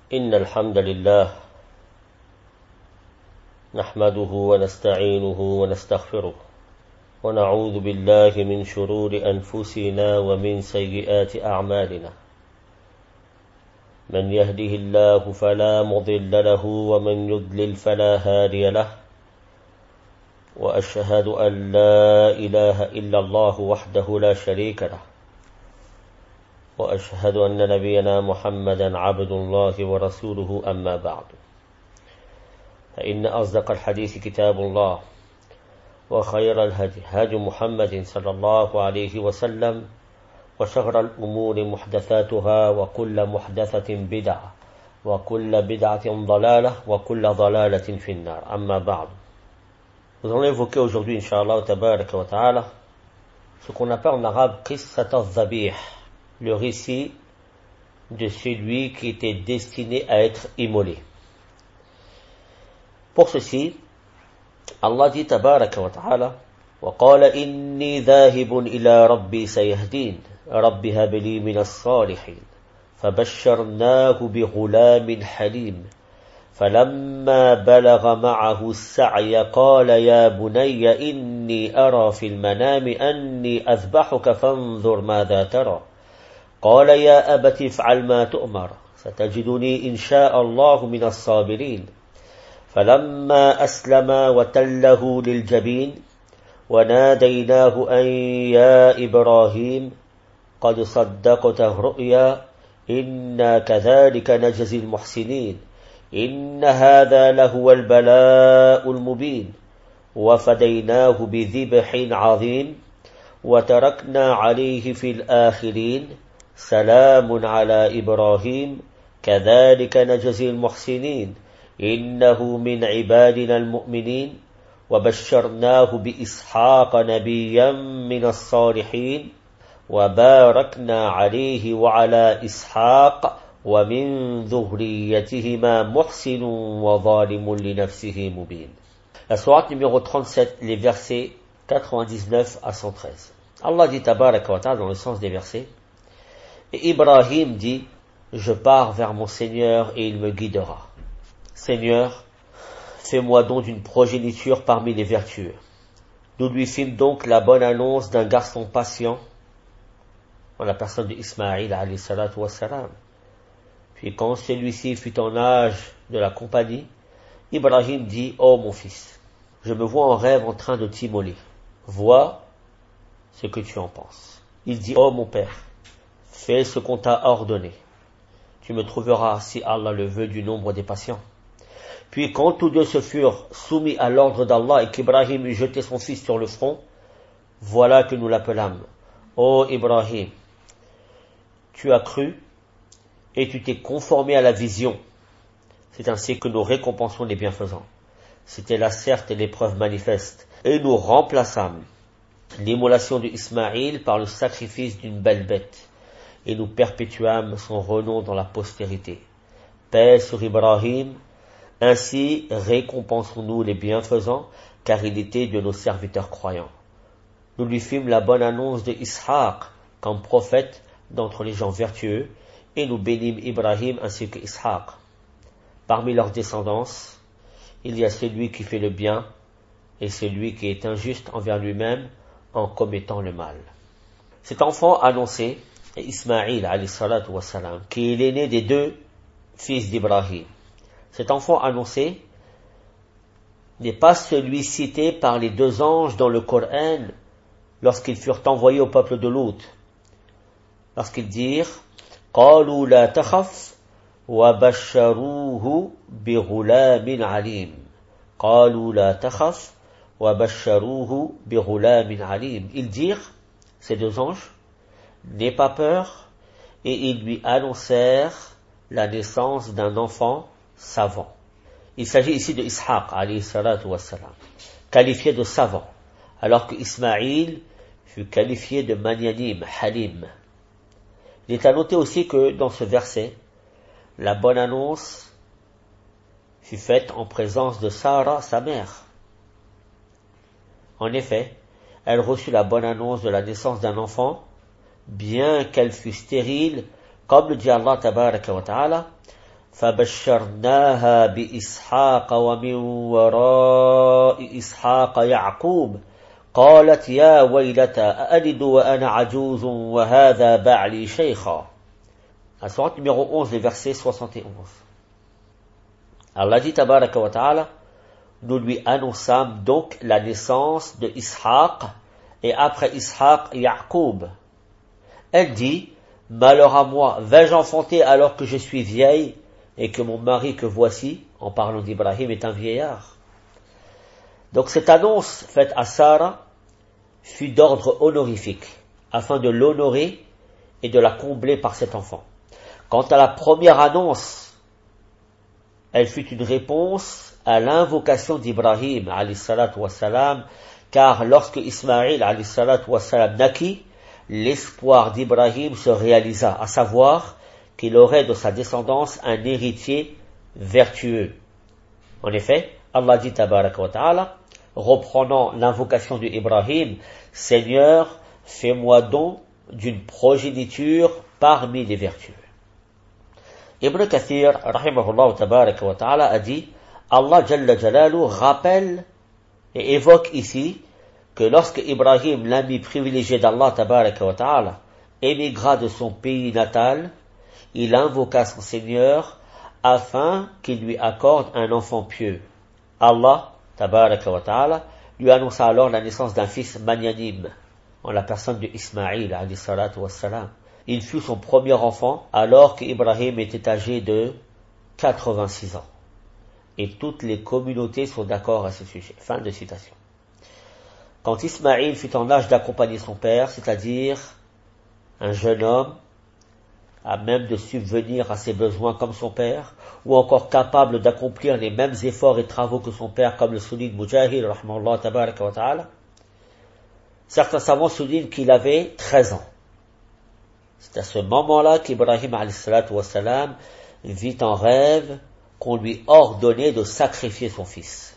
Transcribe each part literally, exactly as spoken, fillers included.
إن الحمد لله نحمده ونستعينه ونستغفره ونعوذ بالله من شرور أنفسنا ومن سيئات أعمالنا من يهده الله فلا مضل له ومن يضلل فلا هادي له وأشهد أن لا إله إلا الله وحده لا شريك له وأشهد أن نبينا محمدا عبد الله ورسوله أما بعد فإن أصدق الحديث كتاب الله وخير الهدي هدي محمد صلى الله عليه وسلم وشر الأمور محدثاتها وكل محدثة بدعة وكل بدعة ضلالة وكل ضلالة في النار أما بعد. Nous allons évoquer aujourd'hui, Inch'Allah, tabaraka wa ta'ala, ce qu'on appelle en arabe qissat al-dhabih, le récit de celui qui était destiné à être immolé. Pour ceci, Allah dit tabaraka wa ta'ala, وقال إني ذاهب إلى ربي سيهدين رب هب لي من الصالحين فبشرناه بغلام حليم فلما بلغ معه السعي قال يا بني إني أرى في المنام أني أذبحك فانظر ماذا ترى قال يا أبت افعل ما تؤمر ستجدني إن شاء الله من الصابرين فلما أسلم وتله للجبين وناديناه أن يا إبراهيم قد صدقت الرؤيا إنا كذلك نجزي المحسنين إن هذا لهو البلاء المبين وفديناه بذبح عظيم وتركنا عليه في الآخرين سلام على إبراهيم كذلك نجزي المحسنين إنه من عبادنا المؤمنين وبشرناه بإسحاق نبيا من الصالحين وباركنا عليه وعلى إسحاق ومن ذريتهما محسن وظالم لنفسه مبين. La sourate numéro trente-sept, les versets quatre-vingt-dix-neuf à cent treize. Allah dit tabaraka wa ta'ala dans le sens des versets. Et Ibrahim dit, je pars vers mon Seigneur et il me guidera. Seigneur, fais-moi donc d'une progéniture parmi les vertueux. Nous lui fîmes donc la bonne annonce d'un garçon patient, en la personne d'Ismaïl alayhi salatu wassalam. Puis quand celui-ci fut en âge de la compagnie, Ibrahim dit, ô mon fils, je me vois en rêve en train de t'immoler. Vois ce que tu en penses. Il dit, ô mon père, fais ce qu'on t'a ordonné. Tu me trouveras, si Allah le veut, du nombre des patients. Puis quand tous deux se furent soumis à l'ordre d'Allah et qu'Ibrahim eut jeté son fils sur le front, voilà que nous l'appelâmes. Ô Ibrahim, tu as cru et tu t'es conformé à la vision. C'est ainsi que nous récompensons les bienfaisants. C'était là certes l'épreuve manifeste. Et nous remplaçâmes l'immolation d'Ismaïl par le sacrifice d'une belle bête. Et nous perpétuâmes son renom dans la postérité. Paix sur Ibrahim. Ainsi récompensons-nous les bienfaisants, car il était de nos serviteurs croyants. Nous lui fîmes la bonne annonce de Ishaq comme prophète d'entre les gens vertueux, et nous bénîmes Ibrahim ainsi que Ishaq. Parmi leurs descendants, il y a celui qui fait le bien et celui qui est injuste envers lui-même en commettant le mal. Cet enfant annoncé est Ismaïl alayhi salatu wassalam, qui est l'aîné des deux fils d'Ibrahim. Cet enfant annoncé n'est pas celui cité par les deux anges dans le Coran lorsqu'ils furent envoyés au peuple de Lut. Lorsqu'ils dirent قالوا لا تخف وبشروه بغلام عليم قالوا لا تخف وبشروه بغلام عليم. Ils dirent, ces deux anges, n'aie pas peur, et ils lui annoncèrent la naissance d'un enfant savant. Il s'agit ici de Ishaq alayhi salatu wassalam, qualifié de savant, alors que Ismaïl fut qualifié de magnanim, halim. Il est à noter aussi que dans ce verset, la bonne annonce fut faite en présence de Sarah, sa mère. En effet, elle reçut la bonne annonce de la naissance d'un enfant, bien qu'elle fût stérile, comme le dit Allah tabaraka wa ta'ala, فبشرناها بإسحاق ومن وراء إسحاق يعقوب قالت يا ويلتى أألد وأنا عجوز وهذا بعلي شيخا. La sourate numéro onze, les versets soixante et onze. Allah dit tabaraka wa ta'ala, nous lui annonçâmes donc la naissance de Ishaq et après Ishaq Ya'qub. Elle dit, malheur à moi, vais-je enfanter alors que je suis vieille et que mon mari que voici, en parlant d'Ibrahim, est un vieillard. Donc cette annonce faite à Sarah fut d'ordre honorifique, afin de l'honorer et de la combler par cet enfant. Quant à la première annonce, elle fut une réponse à l'invocation d'Ibrahim, alayhi salatu wassalam, car lorsque Ismaïl, alayhi salatu wassalam, naquit, l'espoir d'Ibrahim se réalisa, à savoir qu'il aurait de sa descendance un héritier vertueux. En effet, Allah dit tabaraka wa ta'ala, reprenant l'invocation d'Ibrahim, Seigneur, fais-moi don d'une progéniture parmi les vertueux. Ibn Kathir, rahimahullah tabaraka wa ta'ala, a dit, Allah Jalla Jalalu rappelle et évoque ici que lorsque Ibrahim, l'ami privilégié d'Allah tabaraka wa ta'ala, émigra de son pays natal, il invoqua son Seigneur afin qu'il lui accorde un enfant pieux. Allah tabaraka wa ta'ala lui annonça alors la naissance d'un fils magnanime en la personne de Ismaïl alayhi salatu wassalam. Il fut son premier enfant alors qu'Ibrahim était âgé de quatre-vingt-six ans. Et toutes les communautés sont d'accord à ce sujet. Fin de citation. Quand Ismaïl fut en âge d'accompagner son père, c'est-à-dire un jeune homme, à même de subvenir à ses besoins comme son père, ou encore capable d'accomplir les mêmes efforts et travaux que son père, comme le souligne Mujahid, rahmahullah tabaraka wa ta'ala, certains savants soulignent qu'il avait treize ans. C'est à ce moment-là qu'Ibrahim alayhi salatu wassalam vit en rêve qu'on lui ordonnait de sacrifier son fils.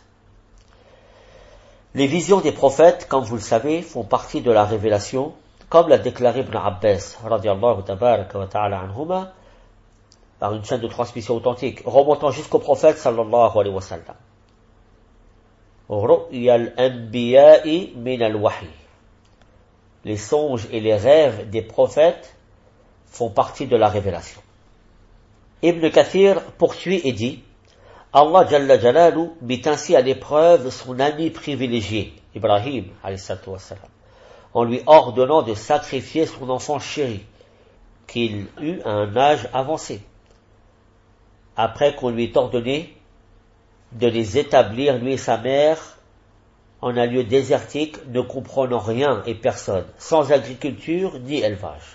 Les visions des prophètes, comme vous le savez, font partie de la révélation, comme l'a déclaré Ibn Abbas, radiyallahu tabaraka wa ta'ala anhuma, par une chaîne de transmission authentique, remontant jusqu'au prophète sallallahu alayhi wa sallam. Ru'ya al-anbiya'i min al-wahi. Les songes et les rêves des prophètes font partie de la révélation. Ibn Kathir poursuit et dit, Allah Jalla Jalalu mit ainsi à l'épreuve son ami privilégié, Ibrahim, alayhi salatu wassalam, en lui ordonnant de sacrifier son enfant chéri, qu'il eut à un âge avancé, après qu'on lui ait ordonné de les établir, lui et sa mère, en un lieu désertique, ne comprenant rien et personne, sans agriculture ni élevage.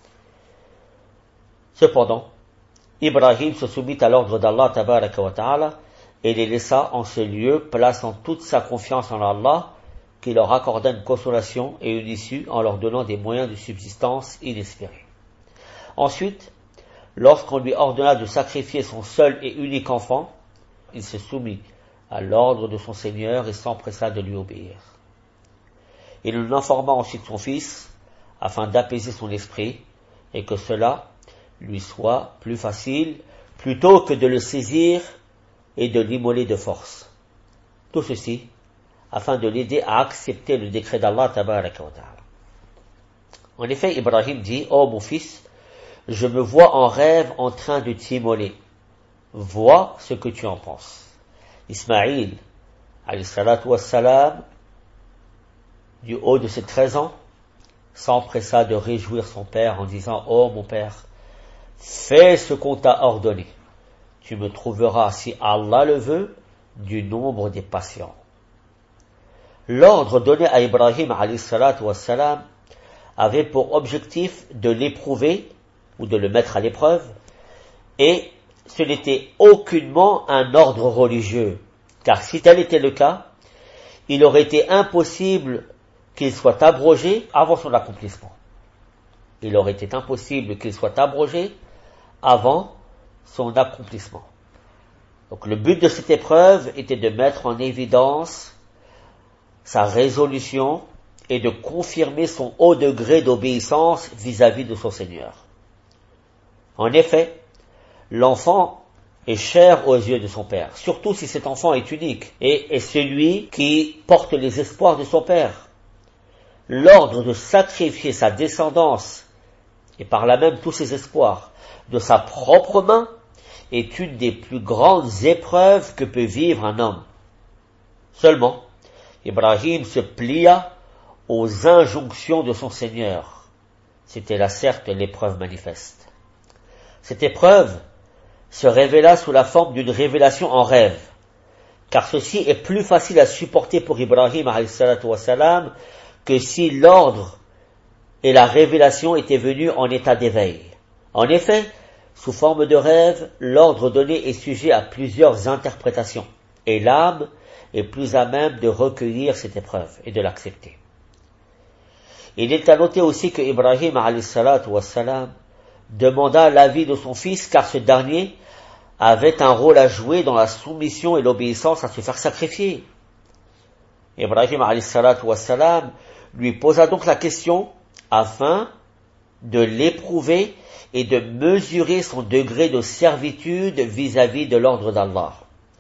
Cependant, Ibrahim se soumit à l'ordre d'Allah tabaraka wa ta'ala et les laissa en ce lieu, plaçant toute sa confiance en Allah, qui leur accorda une consolation et une issue en leur donnant des moyens de subsistance inespérés. Ensuite, lorsqu'on lui ordonna de sacrifier son seul et unique enfant, il se soumit à l'ordre de son Seigneur et s'empressa de lui obéir. Il en informa ensuite son fils, afin d'apaiser son esprit, et que cela lui soit plus facile, plutôt que de le saisir et de l'immoler de force. Tout ceci, afin de l'aider à accepter le décret d'Allah tabaraka wa ta'ala. En effet, Ibrahim dit, ô mon fils, je me vois en rêve en train de t'immoler. Vois ce que tu en penses. Ismaïl, alayhi salatu wassalam, du haut de ses treize ans, s'empressa de réjouir son père en disant, ô mon père, fais ce qu'on t'a ordonné. Tu me trouveras, si Allah le veut, du nombre des patients. L'ordre donné à Ibrahim alayhi salatu wassalam avait pour objectif de l'éprouver ou de le mettre à l'épreuve, et ce n'était aucunement un ordre religieux, car si tel était le cas, il aurait été impossible qu'il soit abrogé avant son accomplissement. Il aurait été impossible qu'il soit abrogé avant son accomplissement. Donc le but de cette épreuve était de mettre en évidence sa résolution et de confirmer son haut degré d'obéissance vis-à-vis de son Seigneur. En effet, l'enfant est cher aux yeux de son père, surtout si cet enfant est unique et est celui qui porte les espoirs de son père. L'ordre de sacrifier sa descendance et par là même tous ses espoirs de sa propre main est une des plus grandes épreuves que peut vivre un homme. Seulement, Ibrahim se plia aux injonctions de son Seigneur. C'était là certes l'épreuve manifeste. Cette épreuve se révéla sous la forme d'une révélation en rêve, car ceci est plus facile à supporter pour Ibrahim alayhi salatu wassalam que si l'ordre et la révélation étaient venus en état d'éveil. En effet, sous forme de rêve, l'ordre donné est sujet à plusieurs interprétations, et l'âme est plus à même de recueillir cette épreuve et de l'accepter. Il est à noter aussi que Ibrahim alayhi salatu wassalam demanda l'avis de son fils, car ce dernier avait un rôle à jouer dans la soumission et l'obéissance à se faire sacrifier. Ibrahim alayhi salatu wassalam lui posa donc la question afin de l'éprouver et de mesurer son degré de servitude vis-à-vis de l'ordre d'Allah.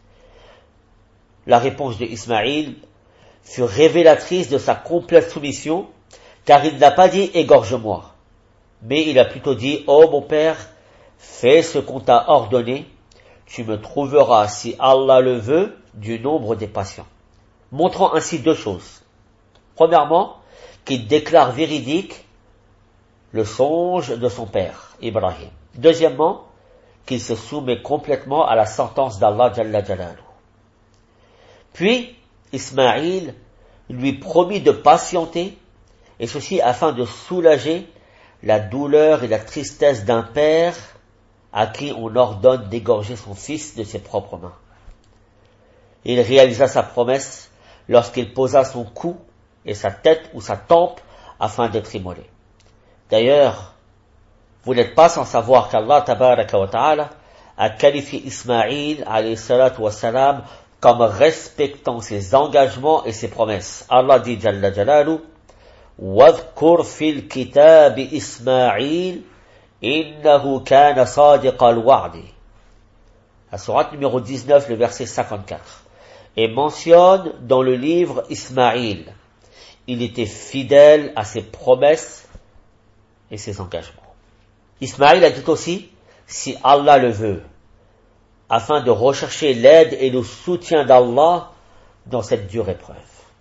La réponse de Ismaïl fut révélatrice de sa complète soumission, car il n'a pas dit « égorge-moi », mais il a plutôt dit « Oh mon père, fais ce qu'on t'a ordonné, tu me trouveras, si Allah le veut, du nombre des patients. » Montrant ainsi deux choses. Premièrement, qu'il déclare véridique le songe de son père, Ibrahim. Deuxièmement, qu'il se soumet complètement à la sentence d'Allah Jalla Jalaluhu. Puis, Ismaïl lui promit de patienter, et ceci afin de soulager la douleur et la tristesse d'un père à qui on ordonne d'égorger son fils de ses propres mains. Il réalisa sa promesse lorsqu'il posa son cou et sa tête ou sa tempe afin d'être immolé. D'ailleurs, vous n'êtes pas sans savoir qu'Allah tabaraka wa ta'ala a qualifié Ismaïl alayhi salatu wassalam comme respectant ses engagements et ses promesses. Allah dit Jalla Jalalu وَاذْكُرْ فِي الْكِتَابِ إِسْمَاعِيلَ إِنَّهُ كَانَ صَادِقَ الْوَعْدِ. La sourate numéro dix-neuf, le verset cinquante-quatre. Et mentionne dans le livre Ismaïl, il était fidèle à ses promesses et ses engagements. Ismaïl a dit aussi, si Allah le veut, afin de rechercher l'aide et le soutien d'Allah dans cette dure épreuve.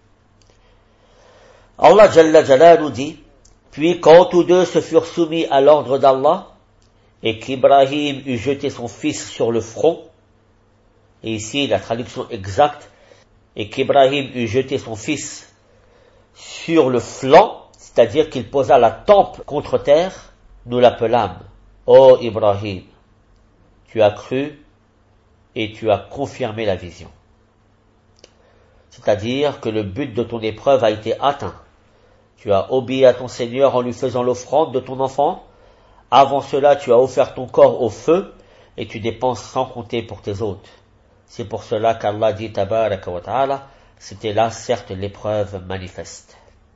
Allah Jalla Jalaluhu dit, puis quand tous deux se furent soumis à l'ordre d'Allah, et qu'Ibrahim eut jeté son fils sur le front, et ici la traduction exacte, et qu'Ibrahim eut jeté son fils sur le flanc, c'est-à-dire qu'il posa la tempe contre terre, nous l'appelâmes, ô Ibrahim, tu as cru et tu as confirmé la vision. C'est-à-dire que le but de ton épreuve a été atteint. Tu as obéi à ton Seigneur en lui faisant l'offrande de ton enfant. Avant cela, tu as offert ton corps au feu et tu dépenses sans compter pour tes hôtes. C'est pour cela qu'Allah dit tabaraka wa ta'ala, c'était là certes l'épreuve manifeste.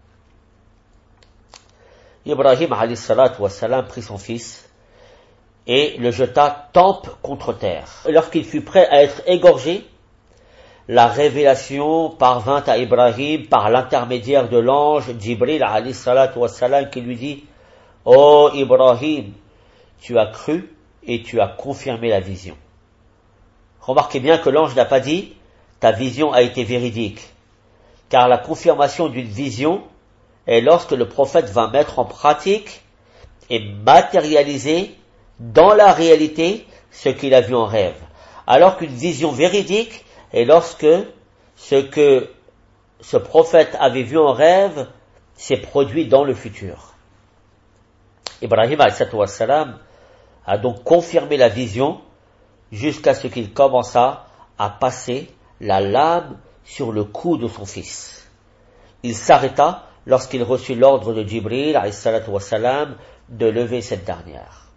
Ibrahim alayhi salatu wassalam prit son fils et le jeta tempe contre terre. Lorsqu'il fut prêt à être égorgé, la révélation parvint à Ibrahim par l'intermédiaire de l'ange Jibril alayhi salatu wassalam qui lui dit « Oh Ibrahim, tu as cru et tu as confirmé la vision. » Remarquez bien que l'ange n'a pas dit « ta vision a été véridique », car la confirmation d'une vision est lorsque le prophète va mettre en pratique et matérialiser dans la réalité ce qu'il a vu en rêve. Alors qu'une vision véridique est lorsque ce que ce prophète avait vu en rêve s'est produit dans le futur. Ibrahim alayhi wassalam a donc confirmé la vision jusqu'à ce qu'il commença à passer la lame sur le cou de son fils. Il s'arrêta lorsqu'il reçut l'ordre de Jibril alayhi wassalam de lever cette dernière.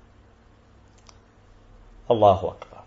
Allahu Akbar.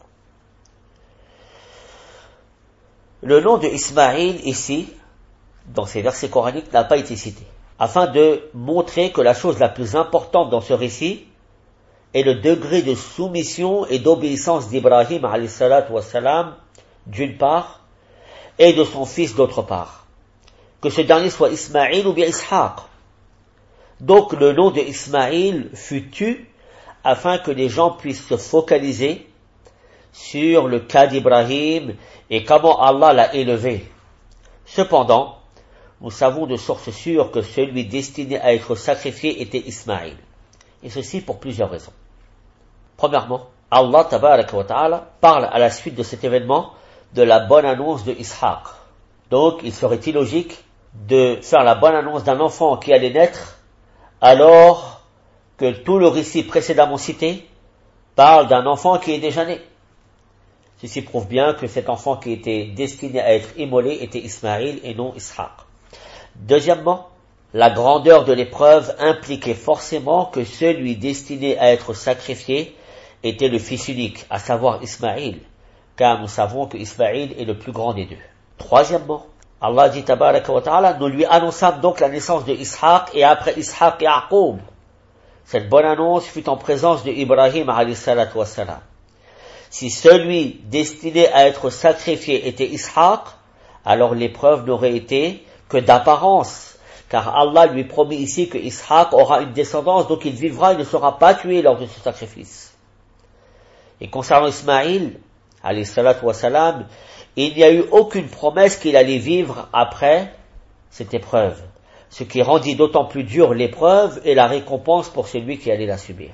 Le nom de Ismaïl ici, dans ces versets coraniques, n'a pas été cité, afin de montrer que la chose la plus importante dans ce récit est le degré de soumission et d'obéissance d'Ibrahim alayhi salatu wassalam, d'une part, et de son fils d'autre part. Que ce dernier soit Ismaïl ou bien Ishaq. Donc le nom de Ismaïl fut tu afin que les gens puissent se focaliser sur le cas d'Ibrahim et comment Allah l'a élevé. Cependant, nous savons de source sûre que celui destiné à être sacrifié était Ismaïl. Et ceci pour plusieurs raisons. Premièrement, Allah tabaraka wa ta'ala parle à la suite de cet événement de la bonne annonce de Ishaq. Donc, il serait illogique de faire la bonne annonce d'un enfant qui allait naître alors que tout le récit précédemment cité parle d'un enfant qui est déjà né. Ceci prouve bien que cet enfant qui était destiné à être immolé était Ismaïl et non Ishaq. Deuxièmement, la grandeur de l'épreuve impliquait forcément que celui destiné à être sacrifié était le fils unique, à savoir Ismaïl, car nous savons que Ismaïl est le plus grand des deux. Troisièmement, Allah dit tabaraka wa ta'ala, nous lui annonçâmes donc la naissance de Ishaq et après Ishaq Ya'qub. Cette bonne annonce fut en présence de Ibrahim alayhi salatu wassalam. Si celui destiné à être sacrifié était Ishaq, alors l'épreuve n'aurait été que d'apparence, car Allah lui promet ici que Ishaq aura une descendance, donc il vivra et ne sera pas tué lors de ce sacrifice. Et concernant Ismaïl, alayhi salatu wassalam, il n'y a eu aucune promesse qu'il allait vivre après cette épreuve, ce qui rendit d'autant plus dure l'épreuve et la récompense pour celui qui allait la subir.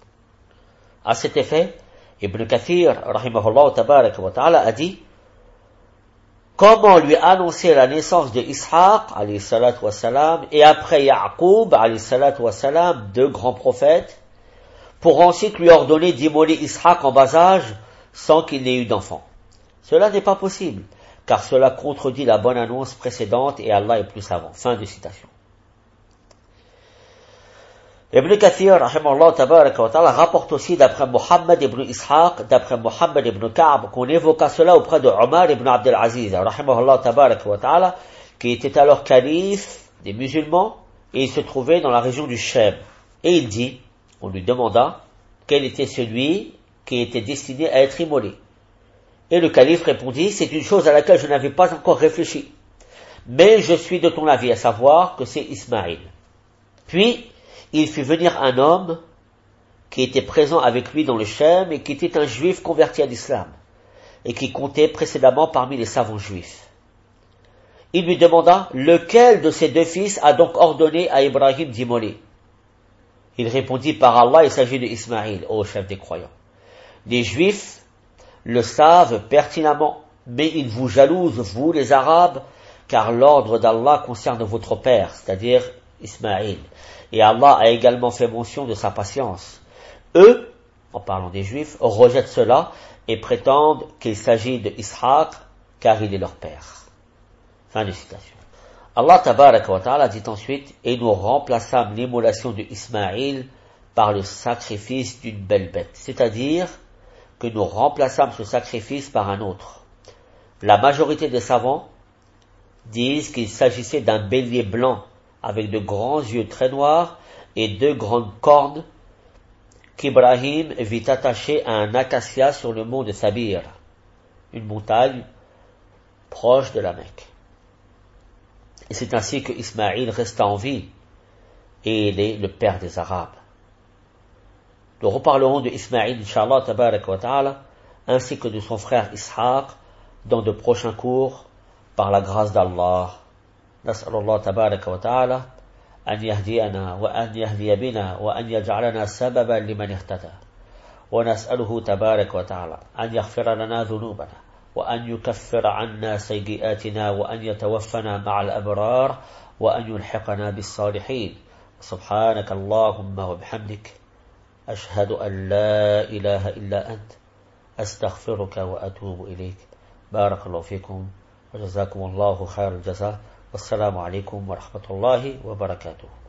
À cet effet, Ibn Kathir, rahimahullah tabaraka wa ta'ala, a dit: comment lui annoncer la naissance de Ishaq, alayhi salatu wassalam, et après Ya'qub, alayhi salatu wassalam, deux grands prophètes, pour ensuite lui ordonner d'immoler Ishaq en bas âge sans qu'il n'ait eu d'enfant. Cela n'est pas possible, car cela contredit la bonne annonce précédente et Allah est plus savant. Fin de citation. Ibn Kathir, rahimahullah tabaraka wa ta'ala, rapporte aussi d'après Muhammad ibn Ishaq, d'après Muhammad ibn Ka'b, qu'on évoqua cela auprès de Omar ibn Abdel Aziz, rahimahullah tabaraka wa ta'ala, qui était alors calife des musulmans, et il se trouvait dans la région du Sham. Et il dit, on lui demanda, quel était celui qui était destiné à être immolé. Et le calife répondit, c'est une chose à laquelle je n'avais pas encore réfléchi, mais je suis de ton avis, à savoir que c'est Ismaïl. Puis, il fit venir un homme qui était présent avec lui dans le Sham et qui était un juif converti à l'islam et qui comptait précédemment parmi les savants juifs. Il lui demanda, lequel de ses deux fils a donc ordonné à Ibrahim d'immoler? Il répondit, par Allah, il s'agit de Ismaïl, ô chef des croyants. Les juifs le savent pertinemment, mais ils vous jalousent, vous les Arabes, car l'ordre d'Allah concerne votre père, c'est-à-dire Ismaïl. Et Allah a également fait mention de sa patience. Eux, en parlant des Juifs, rejettent cela et prétendent qu'il s'agit de Ishaq, car il est leur père. Fin de citation. Allah tabaraka wa ta'ala dit ensuite, et nous remplaçâmes l'immolation de Ismaïl par le sacrifice d'une belle bête. C'est-à-dire que nous remplaçâmes ce sacrifice par un autre. La majorité des savants disent qu'il s'agissait d'un bélier blanc avec de grands yeux très noirs et deux grandes cornes qu'Ibrahim vit attaché à un acacia sur le mont de Sabir, une montagne proche de la Mecque. Et c'est ainsi que Ismaïl resta en vie et il est le père des Arabes. Nous reparlerons de Ismaïl, Inch'Allah, tabaraka wa ta'ala, ainsi que de son frère Ishaq dans de prochains cours par la grâce d'Allah. نسأل الله تبارك وتعالى أن يهدينا وأن يهدي بنا وأن يجعلنا سببا لمن اهتدى ونسأله تبارك وتعالى أن يغفر لنا ذنوبنا وأن يكفر عنا سيئاتنا وأن يتوفنا مع الأبرار وأن يلحقنا بالصالحين سبحانك اللهم وبحمدك أشهد أن لا إله إلا أنت أستغفرك وأتوب إليك بارك الله فيكم وجزاكم الله خير الجزاء والسلام عليكم ورحمة الله وبركاته.